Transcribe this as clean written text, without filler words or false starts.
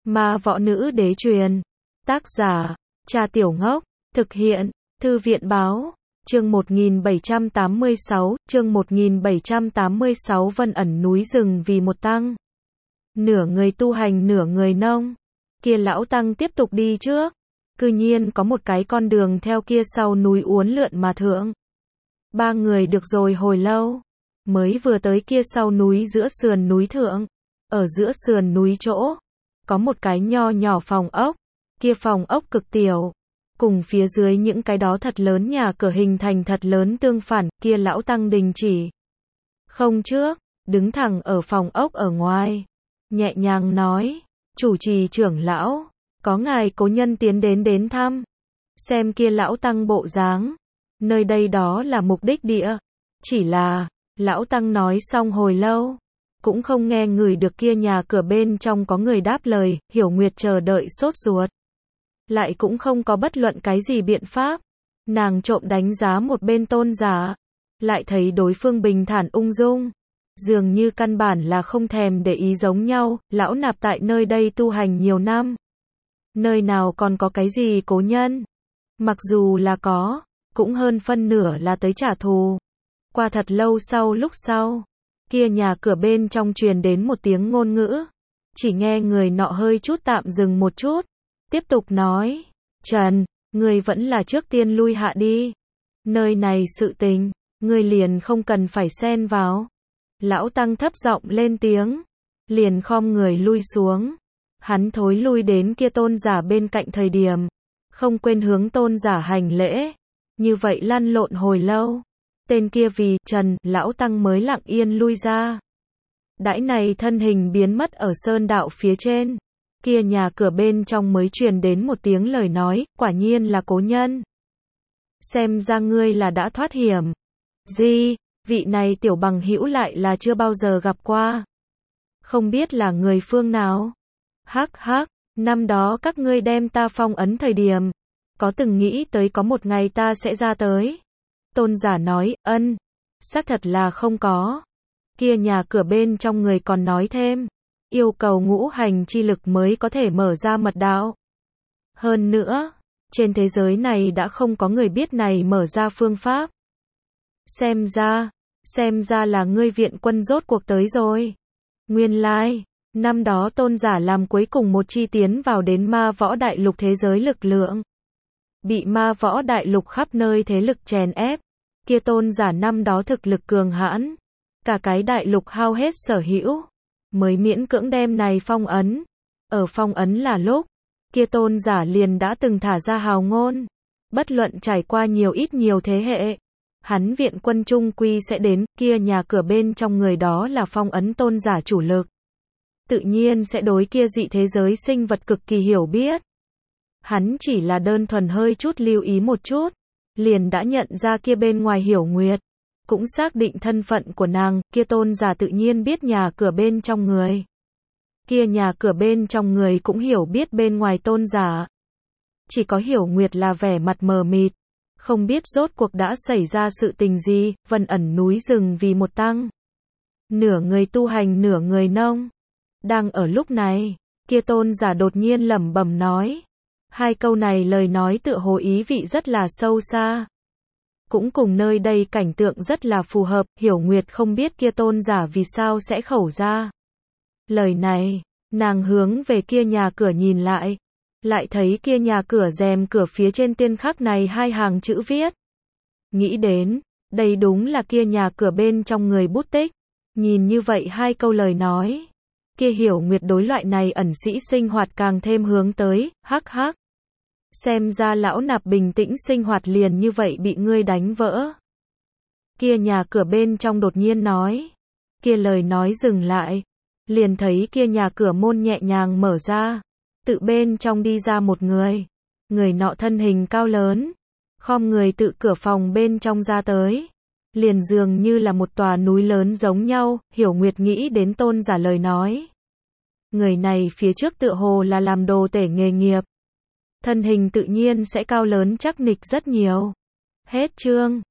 Ma võ nữ đế truyền. Tác giả, Cha Tiểu Ngốc. Thực hiện, Thư viện báo. Chương 1786, chương 1786 Vân ẩn núi rừng vì một tăng. Nửa người tu hành nửa người nông. Kia lão tăng tiếp tục đi trước. Cư nhiên có một cái con đường theo kia sau núi uốn lượn mà thượng. Ba người được rồi hồi lâu. Mới vừa tới kia sau núi giữa sườn núi thượng. Ở giữa sườn núi chỗ. Có một cái nho nhỏ phòng ốc. Kia phòng ốc cực tiểu. Cùng phía dưới những cái đó thật lớn nhà cửa hình thành thật lớn tương phản. Kia lão tăng đình chỉ. Không trước. Đứng thẳng ở phòng ốc ở ngoài. Nhẹ nhàng nói. Chủ trì trưởng lão. Có ngài cố nhân tiến đến thăm. Xem kia lão tăng bộ dáng. Nơi đây đó là mục đích địa. Chỉ là, lão tăng nói xong hồi lâu. Cũng không nghe người được kia nhà cửa bên trong có người đáp lời. Hiểu Nguyệt chờ đợi sốt ruột. Lại cũng không có bất luận cái gì biện pháp. Nàng trộm đánh giá một bên tôn giả. Lại thấy đối phương bình thản ung dung. Dường như căn bản là không thèm để ý giống nhau. Lão nạp tại nơi đây tu hành nhiều năm. Nơi nào còn có cái gì cố nhân. Mặc dù là có, cũng hơn phân nửa là tới trả thù. Qua thật lâu sau lúc sau, kia nhà cửa bên trong truyền đến một tiếng ngôn ngữ. Chỉ nghe người nọ hơi chút tạm dừng một chút. Tiếp tục nói, Trần, người vẫn là trước tiên lui hạ đi. Nơi này sự tình, người liền không cần phải xen vào. Lão tăng thấp giọng lên tiếng, liền khom người lui xuống. Hắn thối lui đến kia tôn giả bên cạnh thời điểm. Không quên hướng tôn giả hành lễ. Như vậy lăn lộn hồi lâu. Tên kia vì Trần, lão tăng mới lặng yên lui ra. Đãi này thân hình biến mất ở sơn đạo phía trên. Kia nhà cửa bên trong mới truyền đến một tiếng lời nói, quả nhiên là cố nhân. Xem ra ngươi là đã thoát hiểm. Gì, vị này tiểu bằng hữu lại là chưa bao giờ gặp qua. Không biết là người phương nào. Hắc hắc, năm đó các ngươi đem ta phong ấn thời điểm. Có từng nghĩ tới có một ngày ta sẽ ra tới. Tôn giả nói, ân. Xác thật là không có. Kia nhà cửa bên trong người còn nói thêm. Yêu cầu ngũ hành chi lực mới có thể mở ra mật đạo. Hơn nữa, trên thế giới này đã không có người biết này mở ra phương pháp. Xem ra là ngươi viện quân rốt cuộc tới rồi. Nguyên lai, năm đó tôn giả làm cuối cùng một chi tiến vào đến ma võ đại lục thế giới lực lượng. Bị ma võ đại lục khắp nơi thế lực chèn ép. Kia tôn giả năm đó thực lực cường hãn. Cả cái đại lục hao hết sở hữu. Mới miễn cưỡng đem này phong ấn. Ở phong ấn là lúc. Kia tôn giả liền đã từng thả ra hào ngôn. Bất luận trải qua nhiều thế hệ. Hắn viện quân trung quy sẽ đến. Kia nhà cửa bên trong người đó là phong ấn tôn giả chủ lực. Tự nhiên sẽ đối kia dị thế giới sinh vật cực kỳ hiểu biết. Hắn chỉ là đơn thuần hơi chút lưu ý một chút. Liền đã nhận ra kia bên ngoài Hiểu Nguyệt. Cũng xác định thân phận của nàng. Kia tôn giả tự nhiên biết nhà cửa bên trong người. Kia nhà cửa bên trong người cũng hiểu biết bên ngoài tôn giả. Chỉ có Hiểu Nguyệt là vẻ mặt mờ mịt. Không biết rốt cuộc đã xảy ra sự tình gì. Vân ẩn núi rừng vì một tăng. Nửa người tu hành nửa người nông. Đang ở lúc này, kia tôn giả đột nhiên lẩm bẩm nói. Hai câu này lời nói tựa hồ ý vị rất là sâu xa. Cũng cùng nơi đây cảnh tượng rất là phù hợp. Hiểu Nguyệt không biết kia tôn giả vì sao sẽ khẩu ra lời này. Nàng hướng về kia nhà cửa nhìn lại. Lại thấy kia nhà cửa rèm cửa phía trên tiên khắc này hai hàng chữ viết. Nghĩ đến, đây đúng là kia nhà cửa bên trong người bút tích. Nhìn như vậy hai câu lời nói. Kia Hiểu Nguyệt đối loại này ẩn sĩ sinh hoạt càng thêm hướng tới, hắc hắc. Xem ra lão nạp bình tĩnh sinh hoạt liền như vậy bị ngươi đánh vỡ. Kia nhà cửa bên trong đột nhiên nói. Kia lời nói dừng lại. Liền thấy kia nhà cửa môn nhẹ nhàng mở ra. Tự bên trong đi ra một người. Người nọ thân hình cao lớn. Khom người tự cửa phòng bên trong ra tới. Liền dường như là một tòa núi lớn giống nhau. Hiểu Nguyệt nghĩ đến tôn giả lời nói. Người này phía trước tựa hồ là làm đồ tể nghề nghiệp. Thân hình tự nhiên sẽ cao lớn chắc nịch rất nhiều. Hết chương.